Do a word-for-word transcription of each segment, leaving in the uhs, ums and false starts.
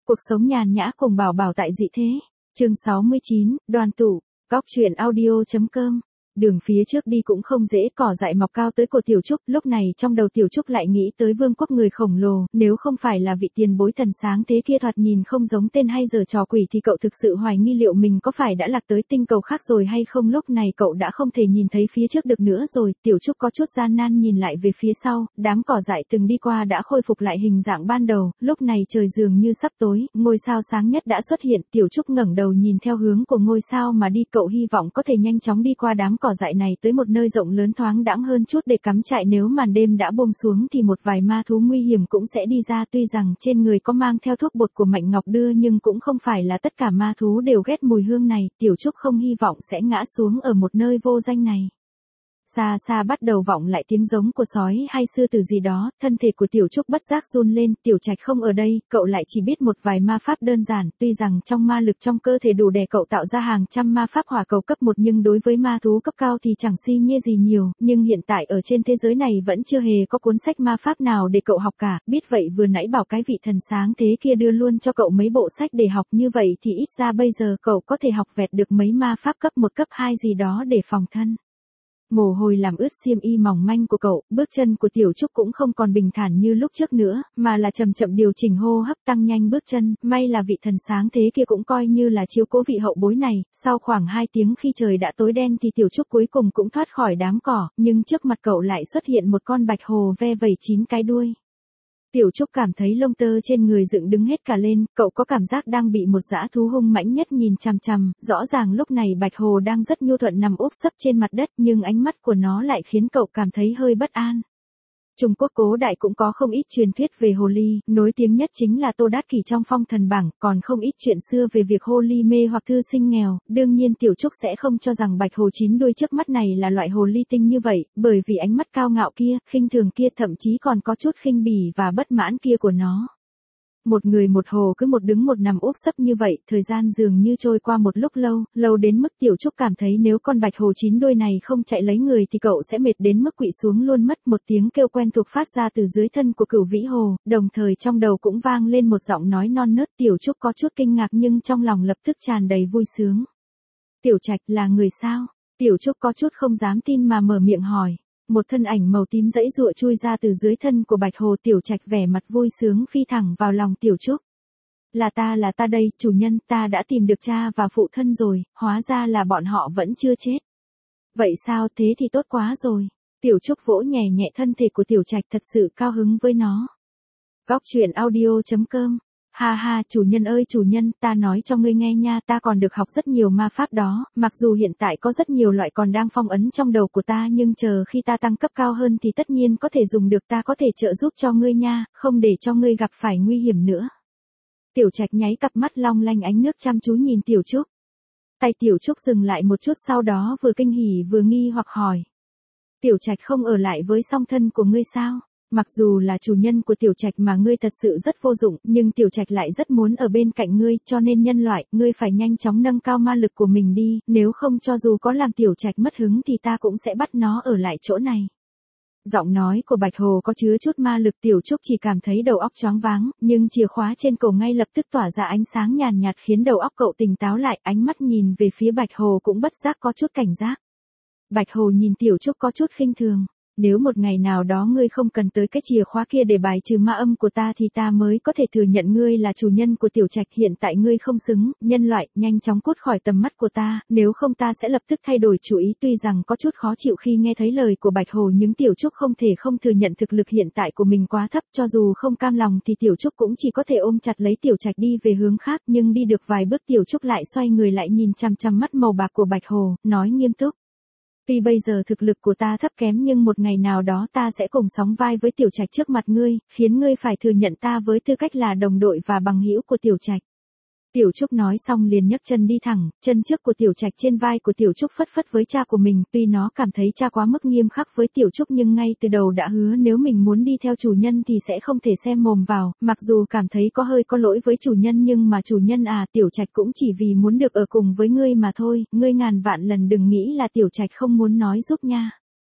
Cuộc sống nhàn nhã cùng Bảo Bảo tại dị thế. Chương sáu mươi chín, Đoàn tụ. Góc truyện audio chấm com. Đường phía trước đi cũng không dễ, cỏ dại mọc cao tới cổ Tiểu Trúc, lúc này trong đầu Tiểu Trúc lại nghĩ tới vương quốc người khổng lồ, nếu không phải là vị tiền bối thần sáng thế kia thoạt nhìn không giống tên hay giờ trò quỷ thì cậu thực sự hoài nghi liệu mình có phải đã lạc tới tinh cầu khác rồi hay không. Lúc này cậu đã không thể nhìn thấy phía trước được nữa rồi. Tiểu Trúc có chút gian nan nhìn lại về phía sau, đám cỏ dại từng đi qua đã khôi phục lại hình dạng ban đầu, lúc này trời dường như sắp tối, ngôi sao sáng nhất đã xuất hiện. Tiểu Trúc ngẩng đầu nhìn theo hướng của ngôi sao mà đi, cậu hy vọng có thể nhanh chóng đi qua đám cỏ dại này tới một nơi rộng lớn thoáng đãng hơn chút để cắm trại, nếu màn đêm đã buông xuống thì một vài ma thú nguy hiểm cũng sẽ đi ra. Tuy rằng trên người có mang theo thuốc bột của Mạnh Ngọc đưa nhưng cũng không phải là tất cả ma thú đều ghét mùi hương này, Tiểu Trúc không hy vọng sẽ ngã xuống ở một nơi vô danh này. Xa xa bắt đầu vọng lại tiếng giống của sói hay sư tử gì đó, thân thể của Tiểu Trúc bất giác run lên. Tiểu Trạch không ở đây, cậu lại chỉ biết một vài ma pháp đơn giản, tuy rằng trong ma lực trong cơ thể đủ để cậu tạo ra hàng trăm ma pháp hỏa cầu cấp một nhưng đối với ma thú cấp cao thì chẳng si nhê gì nhiều, nhưng hiện tại ở trên thế giới này vẫn chưa hề có cuốn sách ma pháp nào để cậu học cả, biết vậy vừa nãy bảo cái vị thần sáng thế kia đưa luôn cho cậu mấy bộ sách để học, như vậy thì ít ra bây giờ cậu có thể học vẹt được mấy ma pháp cấp một cấp hai gì đó để phòng thân. Mồ hôi làm ướt xiêm y mỏng manh của cậu, bước chân của Tiểu Trúc cũng không còn bình thản như lúc trước nữa, mà là chậm chậm điều chỉnh hô hấp, tăng nhanh bước chân. May là vị thần sáng thế kia cũng coi như là chiếu cố vị hậu bối này. Sau khoảng hai tiếng khi trời đã tối đen thì Tiểu Trúc cuối cùng cũng thoát khỏi đám cỏ, nhưng trước mặt cậu lại xuất hiện một con bạch hồ ve vẩy chín cái đuôi. Tiểu Trúc cảm thấy lông tơ trên người dựng đứng hết cả lên, cậu có cảm giác đang bị một dã thú hung mãnh nhất nhìn chằm chằm, rõ ràng lúc này bạch hồ đang rất nhu thuận nằm úp sấp trên mặt đất nhưng ánh mắt của nó lại khiến cậu cảm thấy hơi bất an. Trung Quốc cổ đại cũng có không ít truyền thuyết về hồ ly, nổi tiếng nhất chính là Tô Đát Kỷ trong Phong Thần Bảng, còn không ít chuyện xưa về việc hồ ly mê hoặc thư sinh nghèo. Đương nhiên Tiểu Trúc sẽ không cho rằng bạch hồ chín đuôi trước mắt này là loại hồ ly tinh như vậy, bởi vì ánh mắt cao ngạo kia, khinh thường kia, thậm chí còn có chút khinh bỉ và bất mãn kia của nó. Một người một hồ cứ một đứng một nằm úp sấp như vậy, thời gian dường như trôi qua một lúc lâu, lâu đến mức Tiểu Trúc cảm thấy nếu con bạch hồ chín đuôi này không chạy lấy người thì cậu sẽ mệt đến mức quỵ xuống luôn mất. Một tiếng kêu quen thuộc phát ra từ dưới thân của Cửu Vĩ Hồ, đồng thời trong đầu cũng vang lên một giọng nói non nớt. Tiểu Trúc có chút kinh ngạc nhưng trong lòng lập tức tràn đầy vui sướng. Tiểu Trạch là người sao? Tiểu Trúc có chút không dám tin mà mở miệng hỏi. Một thân ảnh màu tím giãy giụa chui ra từ dưới thân của bạch hồ. Tiểu Trạch vẻ mặt vui sướng phi thẳng vào lòng Tiểu Trúc. Là ta là ta đây, chủ nhân, ta đã tìm được cha và phụ thân rồi, hóa ra là bọn họ vẫn chưa chết. Vậy sao, thế thì tốt quá rồi. Tiểu Trúc vỗ nhẹ nhẹ thân thể của Tiểu Trạch, thật sự cao hứng với nó. Góc truyện audio chấm com. Ha ha, chủ nhân ơi chủ nhân, ta nói cho ngươi nghe nha, ta còn được học rất nhiều ma pháp đó, mặc dù hiện tại có rất nhiều loại còn đang phong ấn trong đầu của ta nhưng chờ khi ta tăng cấp cao hơn thì tất nhiên có thể dùng được, ta có thể trợ giúp cho ngươi nha, không để cho ngươi gặp phải nguy hiểm nữa. Tiểu Trạch nháy cặp mắt long lanh ánh nước chăm chú nhìn Tiểu Trúc. Tay Tiểu Trúc dừng lại một chút sau đó vừa kinh hỉ vừa nghi hoặc hỏi. Tiểu Trạch không ở lại với song thân của ngươi sao? Mặc dù là chủ nhân của Tiểu Trạch mà ngươi thật sự rất vô dụng, nhưng Tiểu Trạch lại rất muốn ở bên cạnh ngươi, cho nên nhân loại, ngươi phải nhanh chóng nâng cao ma lực của mình đi, nếu không cho dù có làm Tiểu Trạch mất hứng thì ta cũng sẽ bắt nó ở lại chỗ này. Giọng nói của bạch hồ có chứa chút ma lực. Tiểu Trúc chỉ cảm thấy đầu óc choáng váng, nhưng chìa khóa trên cổ ngay lập tức tỏa ra ánh sáng nhàn nhạt khiến đầu óc cậu tỉnh táo lại, ánh mắt nhìn về phía bạch hồ cũng bất giác có chút cảnh giác. Bạch hồ nhìn Tiểu Trúc có chút khinh thường. Nếu một ngày nào đó ngươi không cần tới cái chìa khóa kia để bài trừ ma âm của ta thì ta mới có thể thừa nhận ngươi là chủ nhân của Tiểu Trạch, hiện tại ngươi không xứng, nhân loại, nhanh chóng cút khỏi tầm mắt của ta, nếu không ta sẽ lập tức thay đổi chủ ý. Tuy rằng có chút khó chịu khi nghe thấy lời của bạch hồ nhưng Tiểu Trúc không thể không thừa nhận thực lực hiện tại của mình quá thấp, cho dù không cam lòng thì Tiểu Trúc cũng chỉ có thể ôm chặt lấy Tiểu Trạch đi về hướng khác, nhưng đi được vài bước Tiểu Trúc lại xoay người lại nhìn chằm chằm mắt màu bạc của bạch hồ, nói nghiêm túc. Tuy bây giờ thực lực của ta thấp kém nhưng một ngày nào đó ta sẽ cùng sóng vai với Tiểu Trạch trước mặt ngươi, khiến ngươi phải thừa nhận ta với tư cách là đồng đội và bằng hữu của Tiểu Trạch. Tiểu Trúc nói xong liền nhấc chân đi thẳng, chân trước của Tiểu Trạch trên vai của Tiểu Trúc phất phất với cha của mình, tuy nó cảm thấy cha quá mức nghiêm khắc với Tiểu Trúc nhưng ngay từ đầu đã hứa nếu mình muốn đi theo chủ nhân thì sẽ không thể xem mồm vào, mặc dù cảm thấy có hơi có lỗi với chủ nhân nhưng mà chủ nhân à, Tiểu Trạch cũng chỉ vì muốn được ở cùng với ngươi mà thôi, ngươi ngàn vạn lần đừng nghĩ là Tiểu Trạch không muốn nói giúp nha.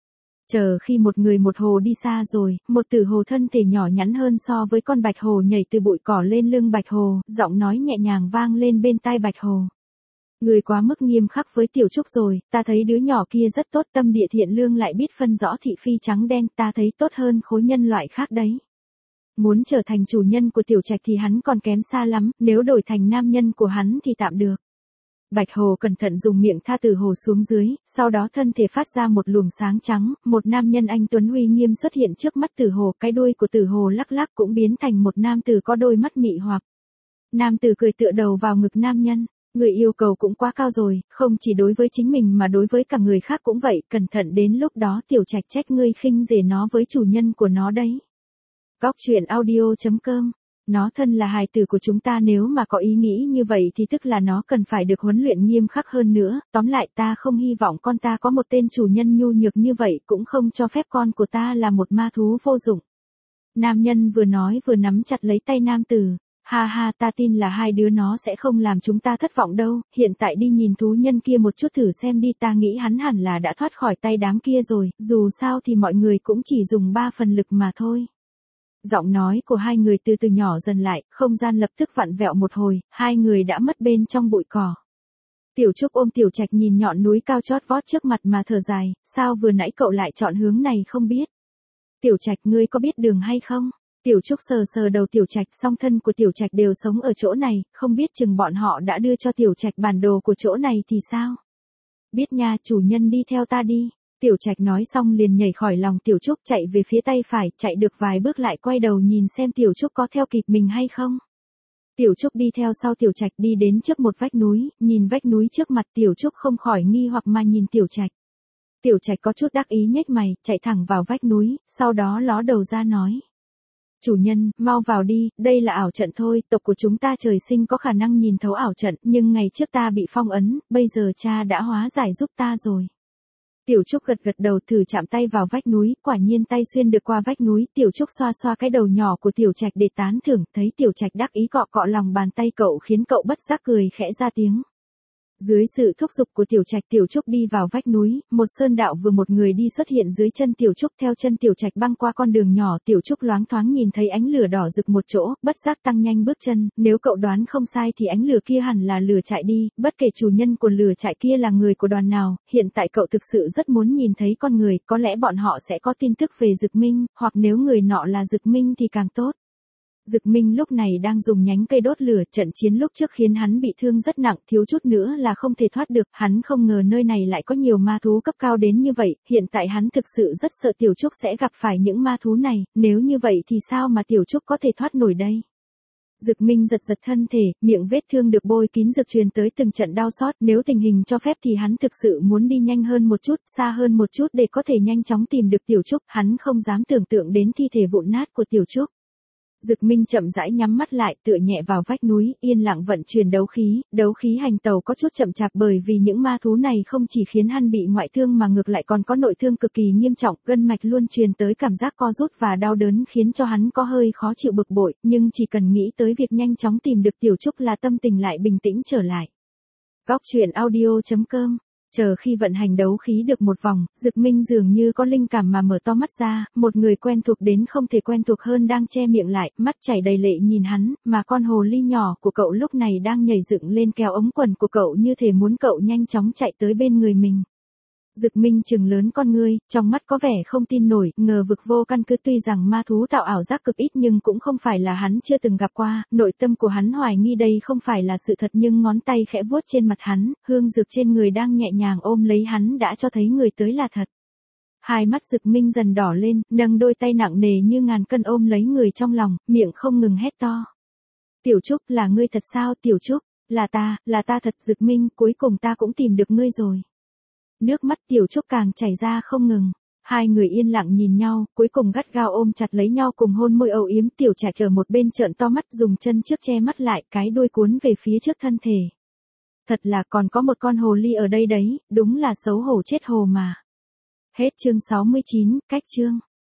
Chờ khi một người một hồ đi xa rồi, một tử hồ thân thể nhỏ nhắn hơn so với con bạch hồ nhảy từ bụi cỏ lên lưng bạch hồ, giọng nói nhẹ nhàng vang lên bên tai bạch hồ. Người quá mức nghiêm khắc với Tiểu Trúc rồi, ta thấy đứa nhỏ kia rất tốt, tâm địa thiện lương lại biết phân rõ thị phi trắng đen, ta thấy tốt hơn khối nhân loại khác đấy. Muốn trở thành chủ nhân của Tiểu Trạch thì hắn còn kém xa lắm, nếu đổi thành nam nhân của hắn thì tạm được. Bạch hồ cẩn thận dùng miệng tha tử hồ xuống dưới, sau đó thân thể phát ra một luồng sáng trắng, một nam nhân anh tuấn uy nghiêm xuất hiện trước mắt tử hồ, cái đuôi của tử hồ lắc lắc cũng biến thành một nam tử có đôi mắt mị hoặc. Nam tử cười tựa đầu vào ngực nam nhân. Người yêu cầu cũng quá cao rồi, không chỉ đối với chính mình mà đối với cả người khác cũng vậy, cẩn thận đến lúc đó Tiểu Trạch trách ngươi khinh rể nó với chủ nhân của nó đấy. Góc truyện audio chấm com. Nó thân là hài tử của chúng ta, nếu mà có ý nghĩ như vậy thì tức là nó cần phải được huấn luyện nghiêm khắc hơn nữa, tóm lại ta không hy vọng con ta có một tên chủ nhân nhu nhược như vậy, cũng không cho phép con của ta là một ma thú vô dụng. Nam nhân vừa nói vừa nắm chặt lấy tay nam tử. Ha ha, ta tin là hai đứa nó sẽ không làm chúng ta thất vọng đâu, hiện tại đi nhìn thú nhân kia một chút thử xem đi, ta nghĩ hắn hẳn là đã thoát khỏi tay đám kia rồi, dù sao thì mọi người cũng chỉ dùng ba phần lực mà thôi. Giọng nói của hai người từ từ nhỏ dần lại, không gian lập tức vặn vẹo một hồi, hai người đã mất bên trong bụi cỏ. Tiểu Trúc ôm Tiểu Trạch nhìn nhọn núi cao chót vót trước mặt mà thở dài, sao vừa nãy cậu lại chọn hướng này không biết? Tiểu Trạch, ngươi có biết đường hay không? Tiểu Trúc sờ sờ đầu Tiểu Trạch, song thân của Tiểu Trạch đều sống ở chỗ này, không biết chừng bọn họ đã đưa cho Tiểu Trạch bản đồ của chỗ này thì sao? Biết nha, chủ nhân đi theo ta đi. Tiểu Trạch nói xong liền nhảy khỏi lòng Tiểu Trúc chạy về phía tay phải, chạy được vài bước lại quay đầu nhìn xem Tiểu Trúc có theo kịp mình hay không. Tiểu Trúc đi theo sau Tiểu Trạch đi đến trước một vách núi, nhìn vách núi trước mặt Tiểu Trúc không khỏi nghi hoặc mà nhìn Tiểu Trạch. Tiểu Trạch có chút đắc ý nhếch mày, chạy thẳng vào vách núi, sau đó ló đầu ra nói. Chủ nhân, mau vào đi, đây là ảo trận thôi, tộc của chúng ta trời sinh có khả năng nhìn thấu ảo trận, nhưng ngày trước ta bị phong ấn, bây giờ cha đã hóa giải giúp ta rồi. Tiểu Trúc gật gật đầu thử chạm tay vào vách núi, quả nhiên tay xuyên được qua vách núi, Tiểu Trúc xoa xoa cái đầu nhỏ của Tiểu Trạch để tán thưởng, thấy Tiểu Trạch đắc ý cọ cọ lòng bàn tay cậu khiến cậu bất giác cười khẽ ra tiếng. Dưới sự thúc giục của Tiểu Trạch, Tiểu Trúc đi vào vách núi, một sơn đạo vừa một người đi xuất hiện dưới chân Tiểu Trúc, theo chân Tiểu Trạch băng qua con đường nhỏ, Tiểu Trúc loáng thoáng nhìn thấy ánh lửa đỏ rực một chỗ, bất giác tăng nhanh bước chân, nếu cậu đoán không sai thì ánh lửa kia hẳn là lửa trại đi, bất kể chủ nhân của lửa trại kia là người của đoàn nào, hiện tại cậu thực sự rất muốn nhìn thấy con người, có lẽ bọn họ sẽ có tin tức về Dực Minh, hoặc nếu người nọ là Dực Minh thì càng tốt. Dực Minh lúc này đang dùng nhánh cây đốt lửa, trận chiến lúc trước khiến hắn bị thương rất nặng, thiếu chút nữa là không thể thoát được, hắn không ngờ nơi này lại có nhiều ma thú cấp cao đến như vậy, hiện tại hắn thực sự rất sợ Tiểu Trúc sẽ gặp phải những ma thú này, nếu như vậy thì sao mà Tiểu Trúc có thể thoát nổi đây? Dực Minh giật giật thân thể, miệng vết thương được bôi kín dược truyền tới từng trận đau xót, nếu tình hình cho phép thì hắn thực sự muốn đi nhanh hơn một chút, xa hơn một chút để có thể nhanh chóng tìm được Tiểu Trúc, hắn không dám tưởng tượng đến thi thể vụn nát của Tiểu Trúc. Dực Minh chậm rãi nhắm mắt lại, tựa nhẹ vào vách núi, yên lặng vận chuyển đấu khí, đấu khí hành tẩu có chút chậm chạp bởi vì những ma thú này không chỉ khiến hắn bị ngoại thương mà ngược lại còn có nội thương cực kỳ nghiêm trọng, gân mạch luôn truyền tới cảm giác co rút và đau đớn khiến cho hắn có hơi khó chịu bực bội, nhưng chỉ cần nghĩ tới việc nhanh chóng tìm được Tiểu Trúc là tâm tình lại bình tĩnh trở lại. Góc truyện audio chấm com. Chờ khi vận hành đấu khí được một vòng, Dực Minh dường như có linh cảm mà mở to mắt ra, một người quen thuộc đến không thể quen thuộc hơn đang che miệng lại, mắt chảy đầy lệ nhìn hắn, mà con hồ ly nhỏ của cậu lúc này đang nhảy dựng lên kéo ống quần của cậu như thể muốn cậu nhanh chóng chạy tới bên người mình. Dực Minh trừng lớn con ngươi, trong mắt có vẻ không tin nổi, ngờ vực vô căn cứ, tuy rằng ma thú tạo ảo giác cực ít nhưng cũng không phải là hắn chưa từng gặp qua, nội tâm của hắn hoài nghi đây không phải là sự thật nhưng ngón tay khẽ vuốt trên mặt hắn, hương dược trên người đang nhẹ nhàng ôm lấy hắn đã cho thấy người tới là thật. Hai mắt Dực Minh dần đỏ lên, nâng đôi tay nặng nề như ngàn cân ôm lấy người trong lòng, miệng không ngừng hét to. Tiểu Trúc, là ngươi thật sao? Tiểu Trúc, là ta, là ta thật. Dực Minh, cuối cùng ta cũng tìm được ngươi rồi. Nước mắt Tiểu Trúc càng chảy ra không ngừng. Hai người yên lặng nhìn nhau, cuối cùng gắt gao ôm chặt lấy nhau cùng hôn môi âu yếm. Tiểu Trạch ở một bên trợn to mắt dùng chân trước che mắt lại, cái đuôi cuốn về phía trước thân thể. Thật là còn có một con hồ ly ở đây đấy, đúng là xấu hổ chết hồ mà. Hết chương sáu mươi chín, cách chương.